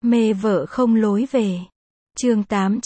Mê vợ không lối về. Chương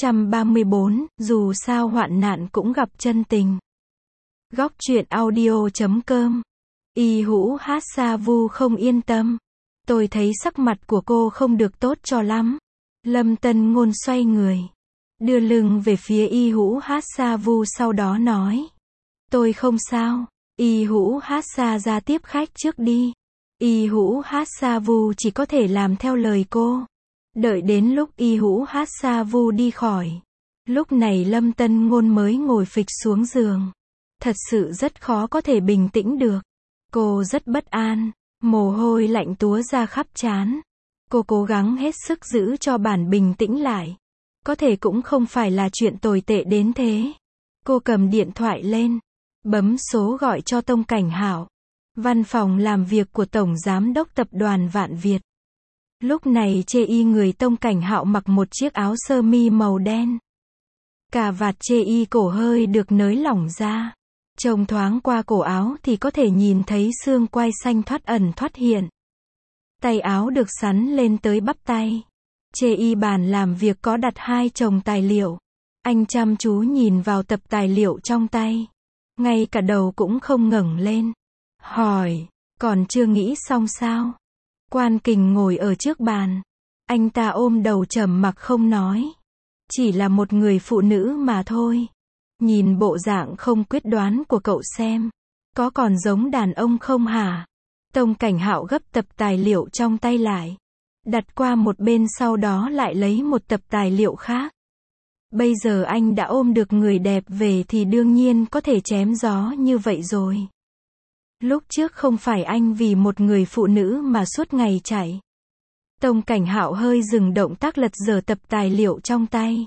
834, dù sao hoạn nạn cũng gặp chân tình. Góc truyện audio.com. Y Hữu Hát Sa Vu không yên tâm. Tôi thấy sắc mặt của cô không được tốt cho lắm. Lâm Tân Ngôn xoay người, đưa lưng về phía Y Hữu Hát Sa Vu, sau đó nói: tôi không sao. Y Hữu Hát Sa ra tiếp khách trước đi. Y Hữu Hát Sa Vu chỉ có thể làm theo lời cô. Đợi đến lúc Y Hữu Hát Sa Vu đi khỏi, lúc này Lâm Tân Ngôn mới ngồi phịch xuống giường. Thật sự rất khó có thể bình tĩnh được. Cô rất bất an, mồ hôi lạnh túa ra khắp trán. Cô cố gắng hết sức giữ cho bản bình tĩnh lại. Có thể cũng không phải là chuyện tồi tệ đến thế. Cô cầm điện thoại lên, bấm số gọi cho Tông Cảnh Hạo, văn phòng làm việc của Tổng Giám đốc Tập đoàn Vạn Việt. Lúc này chê y người Tông Cảnh Hạo mặc một chiếc áo sơ mi màu đen. Cà vạt chê y cổ hơi được nới lỏng ra. Trông thoáng qua cổ áo thì có thể nhìn thấy xương quai xanh thoát ẩn thoát hiện. Tay áo được sắn lên tới bắp tay. Chê y bàn làm việc có đặt 2 chồng tài liệu. Anh chăm chú nhìn vào tập tài liệu trong tay. Ngay cả đầu cũng không ngẩng lên. Hỏi, còn chưa nghĩ xong sao? Quan Kình ngồi ở trước bàn. Anh ta ôm đầu trầm mặc không nói. Chỉ là một người phụ nữ mà thôi. Nhìn bộ dạng không quyết đoán của cậu xem, có còn giống đàn ông không hả? Tông Cảnh Hạo gấp tập tài liệu trong tay lại, đặt qua một bên, sau đó lại lấy một tập tài liệu khác. Bây giờ anh đã ôm được người đẹp về thì đương nhiên có thể chém gió như vậy rồi. Lúc trước không phải anh vì một người phụ nữ mà suốt ngày chạy. Tông Cảnh Hạo hơi dừng động tác lật dở tập tài liệu trong tay.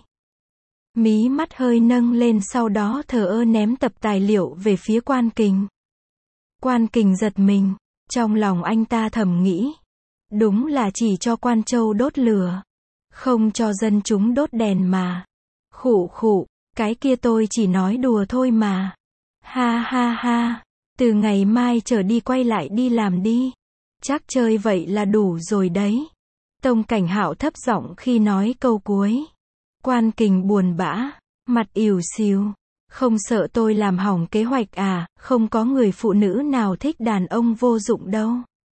Mí mắt hơi nâng lên, sau đó thờ ơ ném tập tài liệu về phía Quan Kình. Quan Kình giật mình, trong lòng anh ta thầm nghĩ. Đúng là chỉ cho Quan Châu đốt lửa, không cho dân chúng đốt đèn mà. Khụ khụ, cái kia tôi chỉ nói đùa thôi mà. Ha ha ha, từ ngày mai trở đi quay lại đi làm đi. Chắc chơi vậy là đủ rồi đấy. Tông Cảnh Hạo thấp giọng khi nói câu cuối. Quan Kình buồn bã, mặt ỉu xìu. Không sợ tôi làm hỏng kế hoạch à? Không có người phụ nữ nào thích đàn ông vô dụng đâu.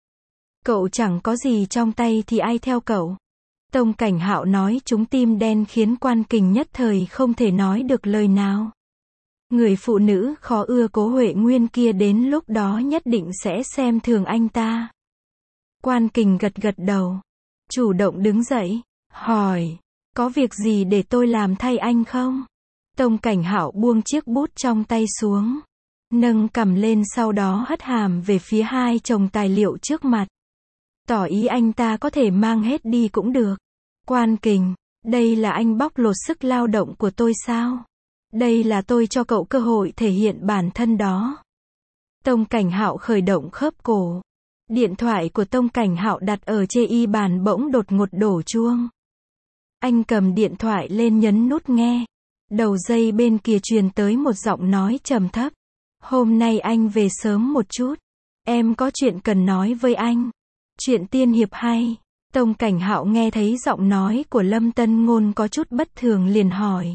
Cậu chẳng có gì trong tay thì ai theo cậu? Tông Cảnh Hạo nói trúng tim đen khiến Quan Kình nhất thời không thể nói được lời nào. Người phụ nữ khó ưa Cố Huệ Nguyên kia đến lúc đó nhất định sẽ xem thường anh ta. Quan Kình gật gật đầu, chủ động đứng dậy, hỏi, có việc gì để tôi làm thay anh không? Tông Cảnh Hạo buông chiếc bút trong tay xuống, nâng cằm lên, sau đó hất hàm về phía 2 chồng tài liệu trước mặt. Tỏ ý anh ta có thể mang hết đi cũng được. Quan Kình, đây là anh bóc lột sức lao động của tôi sao? Đây là tôi cho cậu cơ hội thể hiện bản thân đó. Tông Cảnh Hạo khởi động khớp cổ. Điện thoại của Tông Cảnh Hạo đặt ở chê y bàn bỗng đột ngột đổ chuông. Anh cầm điện thoại lên nhấn nút nghe. Đầu dây bên kia truyền tới một giọng nói trầm thấp. Hôm nay anh về sớm một chút. Em có chuyện cần nói với anh. Chuyện tiên hiệp hay. Tông Cảnh Hạo nghe thấy giọng nói của Lâm Tân Ngôn có chút bất thường liền hỏi.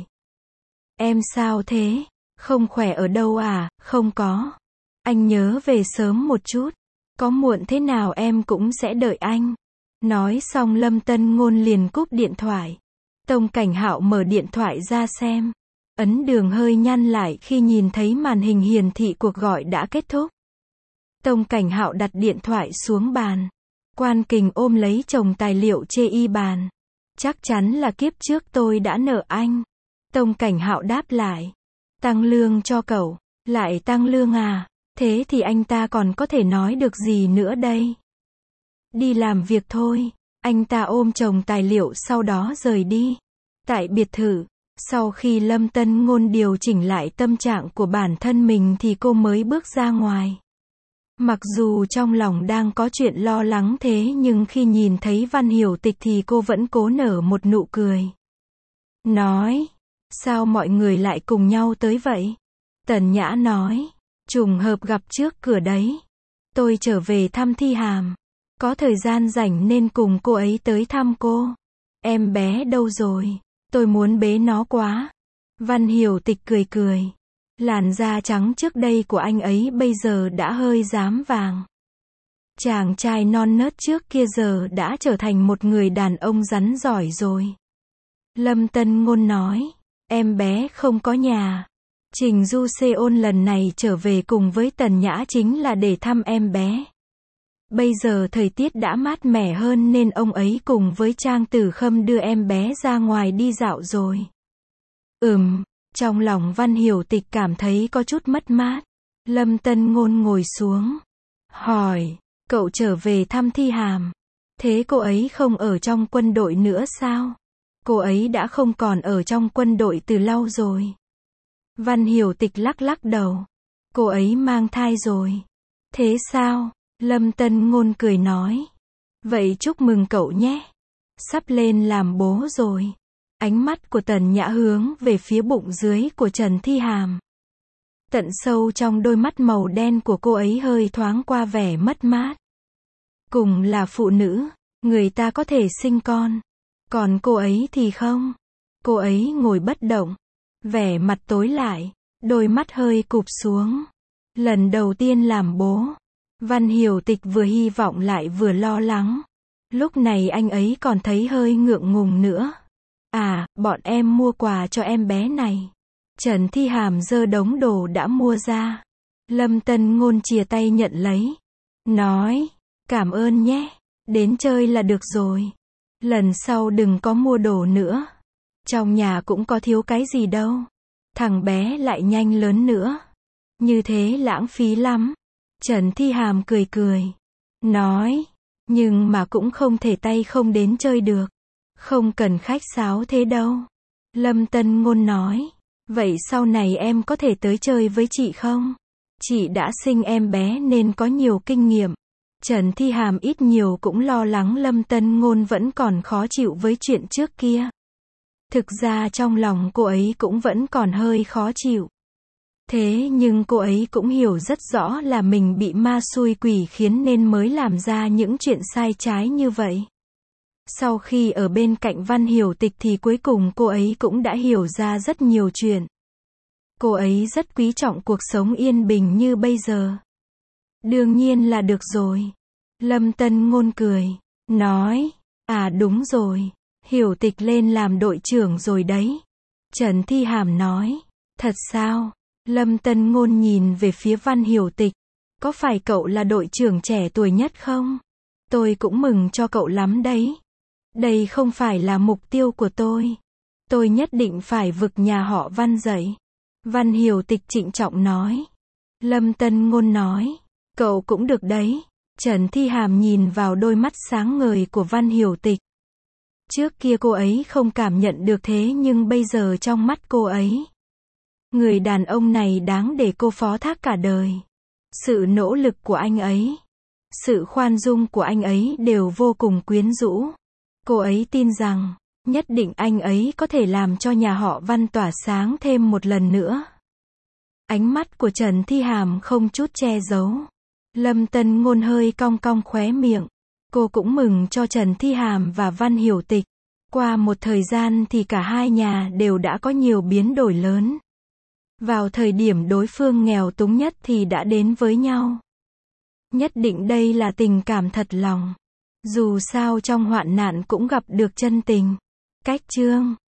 Em sao thế? Không khỏe ở đâu à? Không có. Anh nhớ về sớm một chút. Có muộn thế nào em cũng sẽ đợi anh. Nói xong Lâm Tân Ngôn liền cúp điện thoại. Tông Cảnh Hạo mở điện thoại ra xem. Ấn Đường hơi nhăn lại khi nhìn thấy màn hình hiển thị cuộc gọi đã kết thúc. Tông Cảnh Hạo đặt điện thoại xuống bàn. Quan Kình ôm lấy chồng tài liệu chê y bàn. Chắc chắn là kiếp trước tôi đã nợ anh. Tông Cảnh Hạo đáp lại. Tăng lương cho cậu. Lại tăng lương à? Thế thì anh ta còn có thể nói được gì nữa đây? Đi làm việc thôi. Anh ta ôm chồng tài liệu sau đó rời đi. Tại biệt thự, sau khi Lâm Tân Ngôn điều chỉnh lại tâm trạng của bản thân mình thì cô mới bước ra ngoài. Mặc dù trong lòng đang có chuyện lo lắng thế nhưng khi nhìn thấy Văn Hiểu Tịch thì cô vẫn cố nở một nụ cười. Nói, sao mọi người lại cùng nhau tới vậy? Tần Nhã nói, trùng hợp gặp trước cửa đấy. Tôi trở về thăm Thi Hàm. Có thời gian rảnh nên cùng cô ấy tới thăm cô. Em bé đâu rồi? Tôi muốn bế nó quá. Văn Hiểu Tịch cười cười. Làn da trắng trước đây của anh ấy bây giờ đã hơi rám vàng. Chàng trai non nớt trước kia giờ đã trở thành một người đàn ông rắn giỏi rồi. Lâm Tân Ngôn nói, em bé không có nhà. Trình Du Seon lần này trở về cùng với Tần Nhã chính là để thăm em bé. Bây giờ thời tiết đã mát mẻ hơn nên ông ấy cùng với Trang Tử Khâm đưa em bé ra ngoài đi dạo rồi. Trong lòng Văn Hiểu Tịch cảm thấy có chút mất mát. Lâm Tân Ngôn ngồi xuống. Hỏi, cậu trở về thăm Thi Hàm. Thế cô ấy không ở trong quân đội nữa sao? Cô ấy đã không còn ở trong quân đội từ lâu rồi. Văn Hiểu Tịch lắc lắc đầu. Cô ấy mang thai rồi. Thế sao? Lâm Tân Ngôn cười nói. Vậy chúc mừng cậu nhé. Sắp lên làm bố rồi. Ánh mắt của Tần Nhã hướng về phía bụng dưới của Trần Thi Hàm. Tận sâu trong đôi mắt màu đen của cô ấy hơi thoáng qua vẻ mất mát. Cùng là phụ nữ, người ta có thể sinh con. Còn cô ấy thì không. Cô ấy ngồi bất động. Vẻ mặt tối lại. Đôi mắt hơi cụp xuống. Lần đầu tiên làm bố. Văn Hiểu Tịch vừa hy vọng lại vừa lo lắng. Lúc này anh ấy còn thấy hơi ngượng ngùng nữa. À, bọn em mua quà cho em bé này. Trần Thi Hàm giơ đống đồ đã mua ra. Lâm Tân Ngôn chìa tay nhận lấy. Nói, cảm ơn nhé. Đến chơi là được rồi. Lần sau đừng có mua đồ nữa. Trong nhà cũng có thiếu cái gì đâu. Thằng bé lại nhanh lớn nữa. Như thế lãng phí lắm. Trần Thi Hàm cười cười. Nói, nhưng mà cũng không thể tay không đến chơi được. Không cần khách sáo thế đâu. Lâm Tân Ngôn nói. Vậy sau này em có thể tới chơi với chị không? Chị đã sinh em bé nên có nhiều kinh nghiệm. Trần Thi Hàm ít nhiều cũng lo lắng Lâm Tân Ngôn vẫn còn khó chịu với chuyện trước kia. Thực ra trong lòng cô ấy cũng vẫn còn hơi khó chịu. Thế nhưng cô ấy cũng hiểu rất rõ là mình bị ma xui quỷ khiến nên mới làm ra những chuyện sai trái như vậy. Sau khi ở bên cạnh Văn Hiểu Tịch thì cuối cùng cô ấy cũng đã hiểu ra rất nhiều chuyện. Cô ấy rất quý trọng cuộc sống yên bình như bây giờ. Đương nhiên là được rồi. Lâm Tân Ngôn cười. Nói. À đúng rồi. Hiểu Tịch lên làm đội trưởng rồi đấy. Trần Thi Hàm nói. Thật sao? Lâm Tân Ngôn nhìn về phía Văn Hiểu Tịch. Có phải cậu là đội trưởng trẻ tuổi nhất không? Tôi cũng mừng cho cậu lắm đấy. Đây không phải là mục tiêu của tôi. Tôi nhất định phải vực nhà họ Văn dậy. Văn Hiểu Tịch trịnh trọng nói. Lâm Tân Ngôn nói. Cậu cũng được đấy. Trần Thi Hàm nhìn vào đôi mắt sáng ngời của Văn Hiểu Tịch. Trước kia cô ấy không cảm nhận được thế nhưng bây giờ trong mắt cô ấy. Người đàn ông này đáng để cô phó thác cả đời. Sự nỗ lực của anh ấy. Sự khoan dung của anh ấy đều vô cùng quyến rũ. Cô ấy tin rằng, nhất định anh ấy có thể làm cho nhà họ Văn tỏa sáng thêm một lần nữa. Ánh mắt của Trần Thi Hàm không chút che giấu. Lâm Tân Ngôn hơi cong cong khóe miệng. Cô cũng mừng cho Trần Thi Hàm và Văn Hiểu Tịch. Qua một thời gian thì cả hai nhà đều đã có nhiều biến đổi lớn. Vào thời điểm đối phương nghèo túng nhất thì đã đến với nhau. Nhất định đây là tình cảm thật lòng. Dù sao trong hoạn nạn cũng gặp được chân tình. Cách chương